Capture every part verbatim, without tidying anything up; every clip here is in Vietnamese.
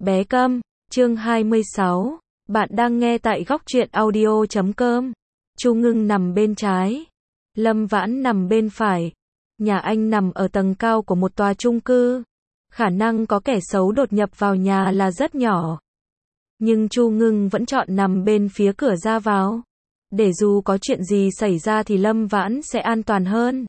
Bé Câm, chương hai mươi sáu. Bạn đang nghe tại góc truyện audio chấm com. Chu Ngưng nằm bên trái, Lâm Vãn nằm bên phải. Nhà anh nằm ở tầng cao của một tòa chung cư. Khả năng có kẻ xấu đột nhập vào nhà là rất nhỏ. Nhưng Chu Ngưng vẫn chọn nằm bên phía cửa ra vào. Để dù có chuyện gì xảy ra thì Lâm Vãn sẽ an toàn hơn.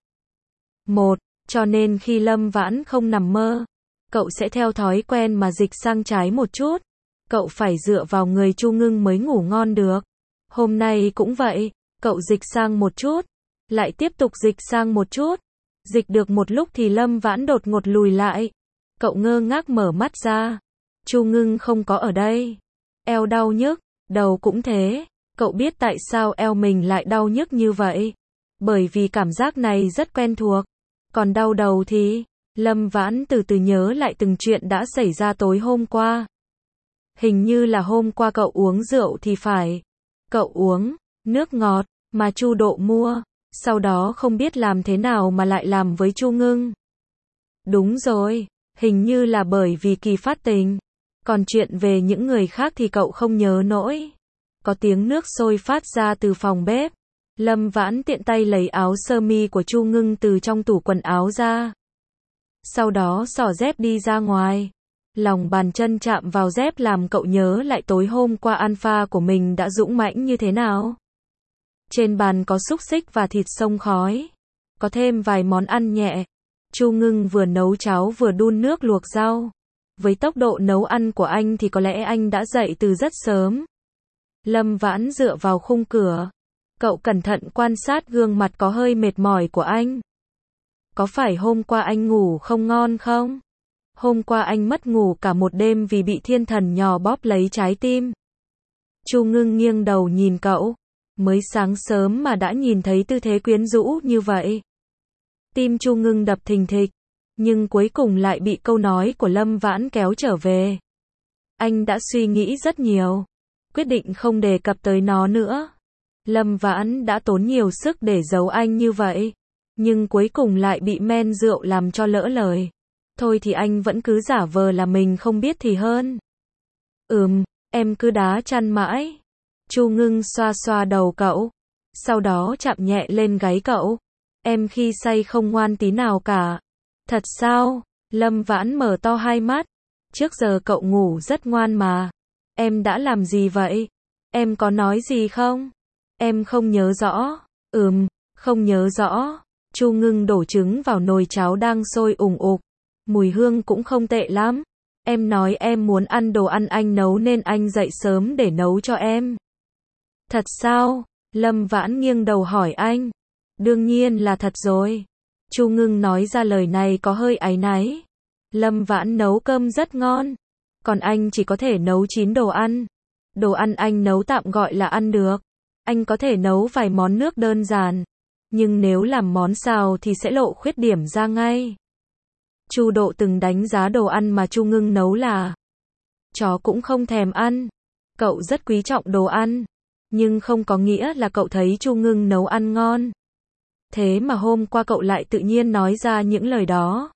Một, cho nên khi Lâm Vãn không nằm mơ, cậu sẽ theo thói quen mà dịch sang trái một chút. Cậu phải dựa vào người Chu Ngưng mới ngủ ngon được. Hôm nay cũng vậy, cậu dịch sang một chút, lại tiếp tục dịch sang một chút. Dịch được một lúc thì Lâm Vãn đột ngột lùi lại. Cậu ngơ ngác mở mắt ra. Chu Ngưng không có ở đây. Eo đau nhức, đầu cũng thế. Cậu biết tại sao eo mình lại đau nhức như vậy? Bởi vì cảm giác này rất quen thuộc. Còn đau đầu thì, Lâm Vãn từ từ nhớ lại từng chuyện đã xảy ra tối hôm qua. Hình như là hôm qua cậu uống rượu thì phải. Cậu uống nước ngọt mà Chu Độ mua, sau đó không biết làm thế nào mà lại làm với Chu Ngưng. Đúng rồi, hình như là bởi vì kỳ phát tình. Còn chuyện về những người khác thì cậu không nhớ nổi. Có tiếng nước sôi phát ra từ phòng bếp. Lâm Vãn tiện tay lấy áo sơ mi của Chu Ngưng từ trong tủ quần áo ra. Sau đó xỏ dép đi ra ngoài. Lòng bàn chân chạm vào dép làm cậu nhớ lại tối hôm qua alpha của mình đã dũng mãnh như thế nào. Trên bàn có xúc xích và thịt xông khói. Có thêm vài món ăn nhẹ. Chu Ngưng vừa nấu cháo vừa đun nước luộc rau. Với tốc độ nấu ăn của anh thì có lẽ anh đã dậy từ rất sớm. Lâm Vãn dựa vào khung cửa. Cậu cẩn thận quan sát gương mặt có hơi mệt mỏi của anh. Có phải hôm qua anh ngủ không ngon không? Hôm qua anh mất ngủ cả một đêm vì bị thiên thần nhỏ bóp lấy trái tim. Chu Ngưng nghiêng đầu nhìn cậu. Mới sáng sớm mà đã nhìn thấy tư thế quyến rũ như vậy. Tim Chu Ngưng đập thình thịch. Nhưng cuối cùng lại bị câu nói của Lâm Vãn kéo trở về. Anh đã suy nghĩ rất nhiều. Quyết định không đề cập tới nó nữa. Lâm Vãn đã tốn nhiều sức để giấu anh như vậy. Nhưng cuối cùng lại bị men rượu làm cho lỡ lời. Thôi thì anh vẫn cứ giả vờ là mình không biết thì hơn. Ừm, em cứ đá chăn mãi. Chu Ngưng xoa xoa đầu cậu. Sau đó chạm nhẹ lên gáy cậu. Em khi say không ngoan tí nào cả. Thật sao? Lâm Vãn mở to hai mắt. Trước giờ cậu ngủ rất ngoan mà. Em đã làm gì vậy? Em có nói gì không? Em không nhớ rõ. Ừm, không nhớ rõ. Chu Ngưng đổ trứng vào nồi cháo đang sôi ủng ục. Mùi hương cũng không tệ lắm. Em nói em muốn ăn đồ ăn anh nấu nên anh dậy sớm để nấu cho em. Thật sao? Lâm Vãn nghiêng đầu hỏi anh. Đương nhiên là thật rồi. Chu Ngưng nói ra lời này có hơi áy náy. Lâm Vãn nấu cơm rất ngon. Còn anh chỉ có thể nấu chín đồ ăn. Đồ ăn anh nấu tạm gọi là ăn được. Anh có thể nấu vài món nước đơn giản. Nhưng nếu làm món xào thì sẽ lộ khuyết điểm ra ngay. Chu Độ từng đánh giá đồ ăn mà Chu Ngưng nấu là chó cũng không thèm ăn. Cậu rất quý trọng đồ ăn. Nhưng không có nghĩa là cậu thấy Chu Ngưng nấu ăn ngon. Thế mà hôm qua cậu lại tự nhiên nói ra những lời đó.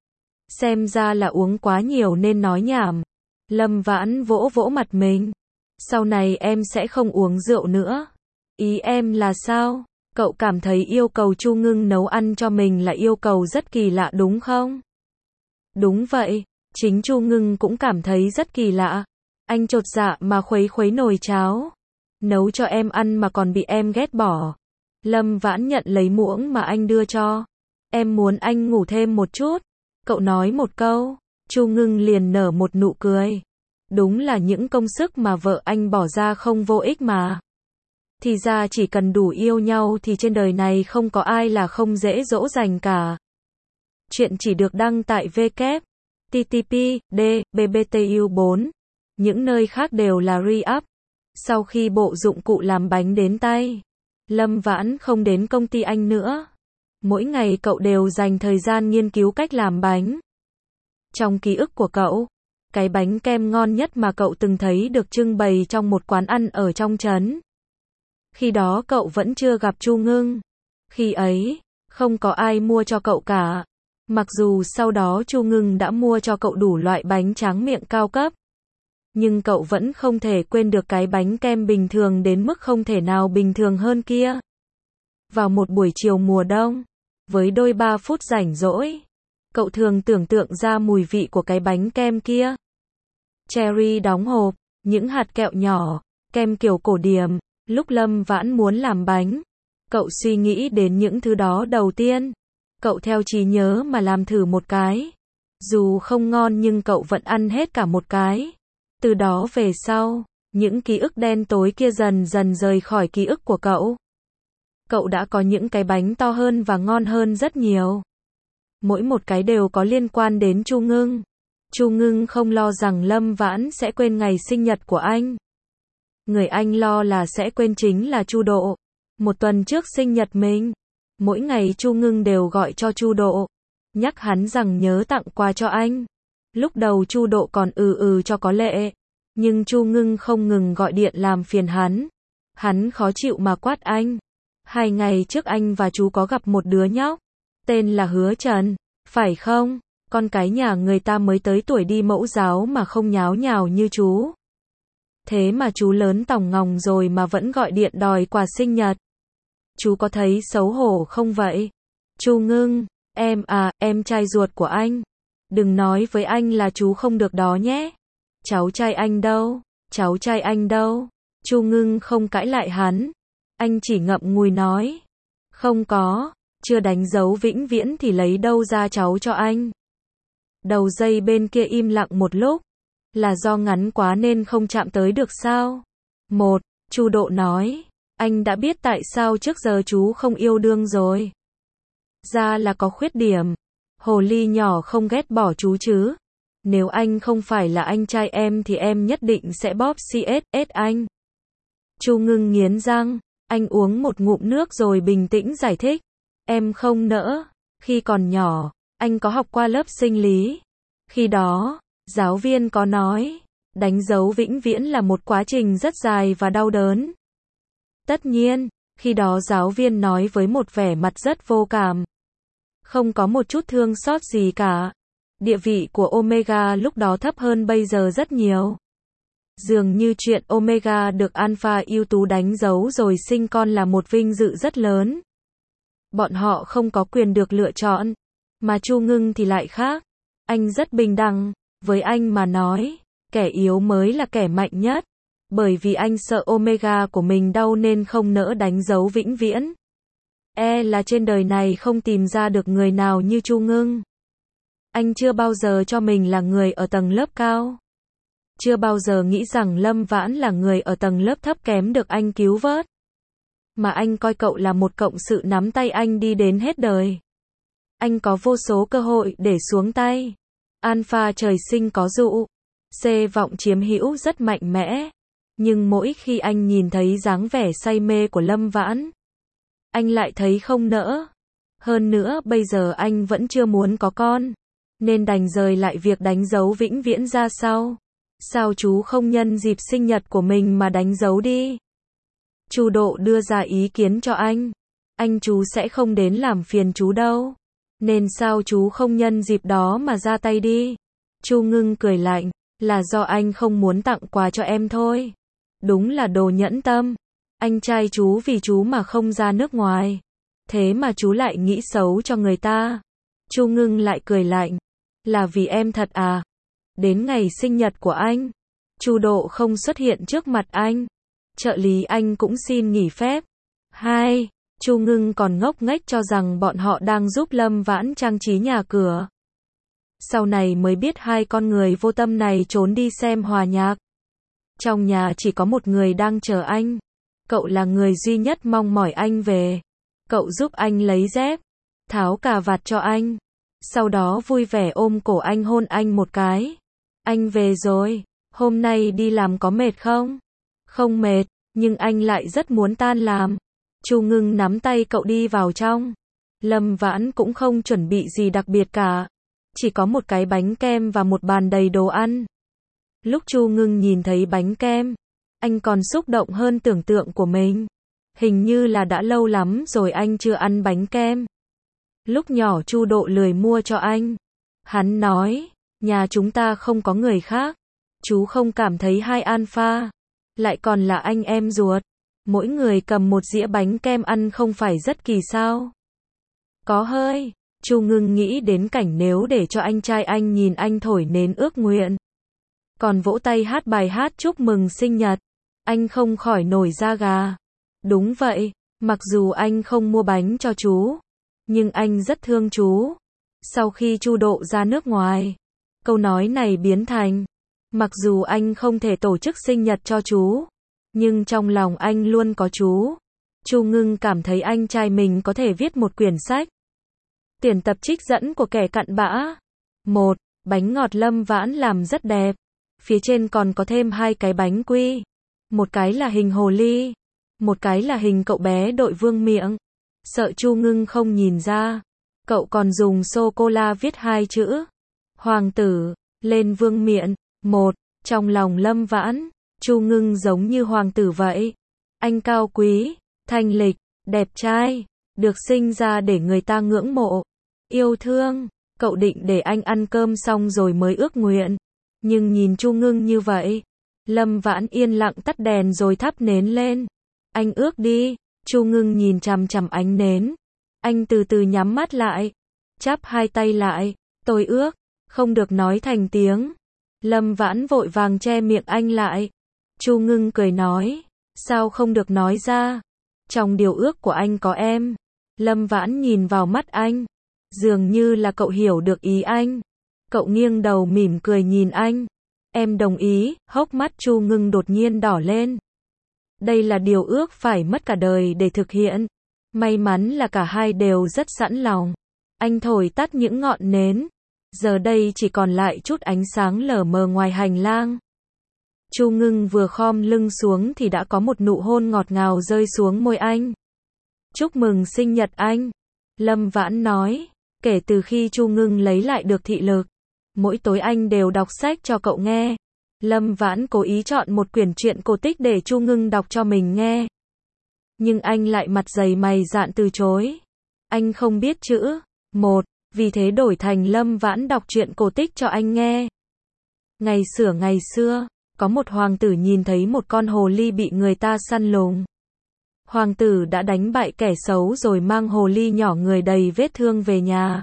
Xem ra là uống quá nhiều nên nói nhảm. Lâm Vãn vỗ vỗ mặt mình. Sau này em sẽ không uống rượu nữa. Ý em là sao? Cậu cảm thấy yêu cầu Chu Ngưng nấu ăn cho mình là yêu cầu rất kỳ lạ đúng không? Đúng vậy, chính Chu Ngưng cũng cảm thấy rất kỳ lạ. Anh chột dạ mà khuấy khuấy nồi cháo. Nấu cho em ăn mà còn bị em ghét bỏ. Lâm Vãn nhận lấy muỗng mà anh đưa cho. Em muốn anh ngủ thêm một chút. Cậu nói một câu. Chu Ngưng liền nở một nụ cười. Đúng là những công sức mà vợ anh bỏ ra không vô ích mà. Thì ra chỉ cần đủ yêu nhau thì trên đời này không có ai là không dễ dỗ dành cả. Chuyện chỉ được đăng tại w w w chấm t t p d b b t u bốn. Những nơi khác đều là re-up. Sau khi bộ dụng cụ làm bánh đến tay, Lâm Vãn không đến công ty anh nữa. Mỗi ngày cậu đều dành thời gian nghiên cứu cách làm bánh. Trong ký ức của cậu, cái bánh kem ngon nhất mà cậu từng thấy được trưng bày trong một quán ăn ở trong trấn. Khi đó cậu vẫn chưa gặp Chu Ngưng. Khi ấy, không có ai mua cho cậu cả. Mặc dù sau đó Chu Ngưng đã mua cho cậu đủ loại bánh tráng miệng cao cấp. Nhưng cậu vẫn không thể quên được cái bánh kem bình thường đến mức không thể nào bình thường hơn kia. Vào một buổi chiều mùa đông, với đôi ba phút rảnh rỗi, cậu thường tưởng tượng ra mùi vị của cái bánh kem kia. Cherry đóng hộp, những hạt kẹo nhỏ, kem kiểu cổ điển. Lúc Lâm Vãn muốn làm bánh, cậu suy nghĩ đến những thứ đó đầu tiên. Cậu theo trí nhớ mà làm thử một cái. Dù không ngon nhưng cậu vẫn ăn hết cả một cái. Từ đó về sau, những ký ức đen tối kia dần dần rời khỏi ký ức của cậu. Cậu đã có những cái bánh to hơn và ngon hơn rất nhiều. Mỗi một cái đều có liên quan đến Chu Ngưng. Chu Ngưng không lo rằng Lâm Vãn sẽ quên ngày sinh nhật của anh. Người anh lo là sẽ quên chính là Chu Độ. Một tuần trước sinh nhật mình, mỗi ngày Chu Ngưng đều gọi cho Chu Độ, nhắc hắn rằng nhớ tặng quà cho anh. Lúc đầu Chu Độ còn ừ ừ cho có lệ, nhưng Chu Ngưng không ngừng gọi điện làm phiền hắn. Hắn khó chịu mà quát anh. Hai ngày trước anh và chú có gặp một đứa nhóc, tên là Hứa Trần, phải không? Con cái nhà người ta mới tới tuổi đi mẫu giáo mà không nháo nhào như chú. Thế mà chú lớn tòng ngòng rồi mà vẫn gọi điện đòi quà sinh nhật. Chú có thấy xấu hổ không vậy? Chu Ngưng, em à, em trai ruột của anh. Đừng nói với anh là chú không được đó nhé. Cháu trai anh đâu? Cháu trai anh đâu? Chu Ngưng không cãi lại hắn. Anh chỉ ngậm ngùi nói. Không có, chưa đánh dấu vĩnh viễn thì lấy đâu ra cháu cho anh. Đầu dây bên kia im lặng một lúc. Là do ngắn quá nên không chạm tới được sao? Một, Chu Độ nói. Anh đã biết tại sao trước giờ chú không yêu đương rồi. Ra là có khuyết điểm. Hồ ly nhỏ không ghét bỏ chú chứ. Nếu anh không phải là anh trai em thì em nhất định sẽ bóp xê ét ét anh. Chu Ngưng nghiến răng. Anh uống một ngụm nước rồi bình tĩnh giải thích. Em không nỡ. Khi còn nhỏ, anh có học qua lớp sinh lý. Khi đó, giáo viên có nói, đánh dấu vĩnh viễn là một quá trình rất dài và đau đớn. Tất nhiên, khi đó giáo viên nói với một vẻ mặt rất vô cảm. Không có một chút thương xót gì cả. Địa vị của Omega lúc đó thấp hơn bây giờ rất nhiều. Dường như chuyện Omega được Alpha ưu tú đánh dấu rồi sinh con là một vinh dự rất lớn. Bọn họ không có quyền được lựa chọn. Mà Chu Ngưng thì lại khác. Anh rất bình đẳng. Với anh mà nói, kẻ yếu mới là kẻ mạnh nhất. Bởi vì anh sợ Omega của mình đau nên không nỡ đánh dấu vĩnh viễn. E là trên đời này không tìm ra được người nào như Chu Ngưng. Anh chưa bao giờ cho mình là người ở tầng lớp cao. Chưa bao giờ nghĩ rằng Lâm Vãn là người ở tầng lớp thấp kém được anh cứu vớt. Mà anh coi cậu là một cộng sự nắm tay anh đi đến hết đời. Anh có vô số cơ hội để xuống tay. Alpha trời sinh có dụ. C vọng chiếm hữu rất mạnh mẽ. Nhưng mỗi khi anh nhìn thấy dáng vẻ say mê của Lâm Vãn, anh lại thấy không nỡ. Hơn nữa bây giờ anh vẫn chưa muốn có con, nên đành rời lại việc đánh dấu vĩnh viễn ra sau. Sao chú không nhân dịp sinh nhật của mình mà đánh dấu đi? Chu Độ đưa ra ý kiến cho anh. Anh chú sẽ không đến làm phiền chú đâu. Nên sao chú không nhân dịp đó mà ra tay đi? Chu Ngưng cười lạnh. Là do anh không muốn tặng quà cho em thôi. Đúng là đồ nhẫn tâm. Anh trai chú vì chú mà không ra nước ngoài. Thế mà chú lại nghĩ xấu cho người ta. Chu Ngưng lại cười lạnh. Là vì em thật à? Đến ngày sinh nhật của anh, Chu Độ không xuất hiện trước mặt anh. Trợ lý anh cũng xin nghỉ phép. Hai, Chu Ngưng còn ngốc nghếch cho rằng bọn họ đang giúp Lâm Vãn trang trí nhà cửa. Sau này mới biết hai con người vô tâm này trốn đi xem hòa nhạc. Trong nhà chỉ có một người đang chờ anh. Cậu là người duy nhất mong mỏi anh về. Cậu giúp anh lấy dép, tháo cà vạt cho anh. Sau đó vui vẻ ôm cổ anh hôn anh một cái. Anh về rồi, hôm nay đi làm có mệt không? Không mệt, nhưng anh lại rất muốn tan làm. Chu Ngưng nắm tay cậu đi vào trong. Lâm Vãn cũng không chuẩn bị gì đặc biệt cả. Chỉ có một cái bánh kem và một bàn đầy đồ ăn. Lúc Chu Ngưng nhìn thấy bánh kem, anh còn xúc động hơn tưởng tượng của mình. Hình như là đã lâu lắm rồi anh chưa ăn bánh kem. Lúc nhỏ Chu Độ lười mua cho anh. Hắn nói, nhà chúng ta không có người khác. Chú không cảm thấy hai alpha, lại còn là anh em ruột. Mỗi người cầm một dĩa bánh kem ăn không phải rất kỳ sao? Có hơi. Chu Ngưng nghĩ đến cảnh nếu để cho anh trai anh nhìn anh thổi nến ước nguyện, còn vỗ tay hát bài hát chúc mừng sinh nhật, anh không khỏi nổi da gà. Đúng vậy, mặc dù anh không mua bánh cho chú, nhưng anh rất thương chú. Sau khi Chu Độ ra nước ngoài, câu nói này biến thành, mặc dù anh không thể tổ chức sinh nhật cho chú, nhưng trong lòng anh luôn có chú. Chu Ngưng cảm thấy anh trai mình có thể viết một quyển sách. Tuyển tập trích dẫn của kẻ cặn bã. một. Bánh ngọt Lâm Vãn làm rất đẹp. Phía trên còn có thêm hai cái bánh quy. Một cái là hình hồ ly, một cái là hình cậu bé đội vương miện. Sợ Chu Ngưng không nhìn ra, cậu còn dùng sô-cô-la viết hai chữ Hoàng tử lên vương miện. Một. Trong lòng Lâm Vãn, Chu Ngưng giống như hoàng tử vậy. Anh cao quý, thanh lịch, đẹp trai, được sinh ra để người ta ngưỡng mộ, yêu thương. Cậu định để anh ăn cơm xong rồi mới ước nguyện. Nhưng nhìn Chu Ngưng như vậy, Lâm Vãn yên lặng tắt đèn rồi thắp nến lên. Anh ước đi. Chu Ngưng nhìn chằm chằm ánh nến. Anh từ từ nhắm mắt lại, chắp hai tay lại. Tôi ước, không được nói thành tiếng. Lâm Vãn vội vàng che miệng anh lại. Chu Ngưng cười nói, sao không được nói ra? Trong điều ước của anh có em. Lâm Vãn nhìn vào mắt anh, dường như là cậu hiểu được ý anh. Cậu nghiêng đầu mỉm cười nhìn anh. Em đồng ý. Hốc mắt Chu Ngưng đột nhiên đỏ lên. Đây là điều ước phải mất cả đời để thực hiện. May mắn là cả hai đều rất sẵn lòng. Anh thổi tắt những ngọn nến. Giờ đây chỉ còn lại chút ánh sáng lờ mờ ngoài hành lang. Chu Ngưng vừa khom lưng xuống thì đã có một nụ hôn ngọt ngào rơi xuống môi anh. Chúc mừng sinh nhật anh. Lâm Vãn nói. Kể từ khi Chu Ngưng lấy lại được thị lực, mỗi tối anh đều đọc sách cho cậu nghe. Lâm Vãn cố ý chọn một quyển truyện cổ tích để Chu Ngưng đọc cho mình nghe. Nhưng anh lại mặt dày mày dạn từ chối. Anh không biết chữ. Một. Vì thế đổi thành Lâm Vãn đọc truyện cổ tích cho anh nghe. Ngày xửa ngày xưa, có một hoàng tử nhìn thấy một con hồ ly bị người ta săn lùng. Hoàng tử đã đánh bại kẻ xấu rồi mang hồ ly nhỏ người đầy vết thương về nhà.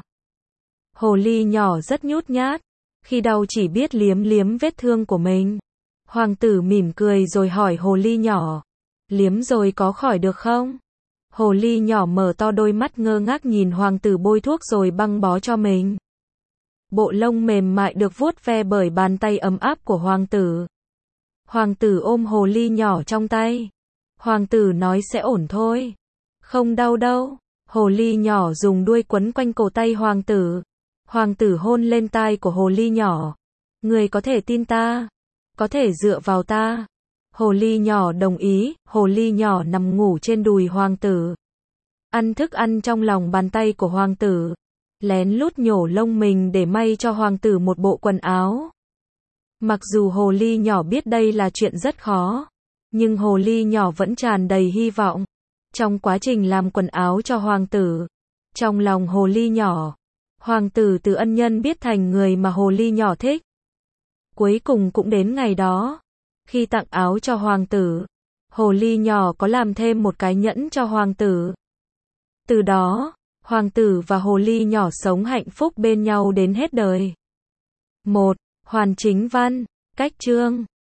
Hồ ly nhỏ rất nhút nhát, khi đau chỉ biết liếm liếm vết thương của mình. Hoàng tử mỉm cười rồi hỏi hồ ly nhỏ, liếm rồi có khỏi được không? Hồ ly nhỏ mở to đôi mắt ngơ ngác nhìn hoàng tử bôi thuốc rồi băng bó cho mình. Bộ lông mềm mại được vuốt ve bởi bàn tay ấm áp của hoàng tử. Hoàng tử ôm hồ ly nhỏ trong tay. Hoàng tử nói sẽ ổn thôi. Không đau đâu. Hồ ly nhỏ dùng đuôi quấn quanh cổ tay hoàng tử. Hoàng tử hôn lên tai của hồ ly nhỏ. Người có thể tin ta. Có thể dựa vào ta. Hồ ly nhỏ đồng ý. Hồ ly nhỏ nằm ngủ trên đùi hoàng tử. Ăn thức ăn trong lòng bàn tay của hoàng tử. Lén lút nhổ lông mình để may cho hoàng tử một bộ quần áo. Mặc dù hồ ly nhỏ biết đây là chuyện rất khó, nhưng hồ ly nhỏ vẫn tràn đầy hy vọng. Trong quá trình làm quần áo cho hoàng tử, trong lòng hồ ly nhỏ, hoàng tử từ ân nhân biết thành người mà hồ ly nhỏ thích. Cuối cùng cũng đến ngày đó, khi tặng áo cho hoàng tử, hồ ly nhỏ có làm thêm một cái nhẫn cho hoàng tử. Từ đó, hoàng tử và hồ ly nhỏ sống hạnh phúc bên nhau đến hết đời. Một. Hoàn chính văn, cách chương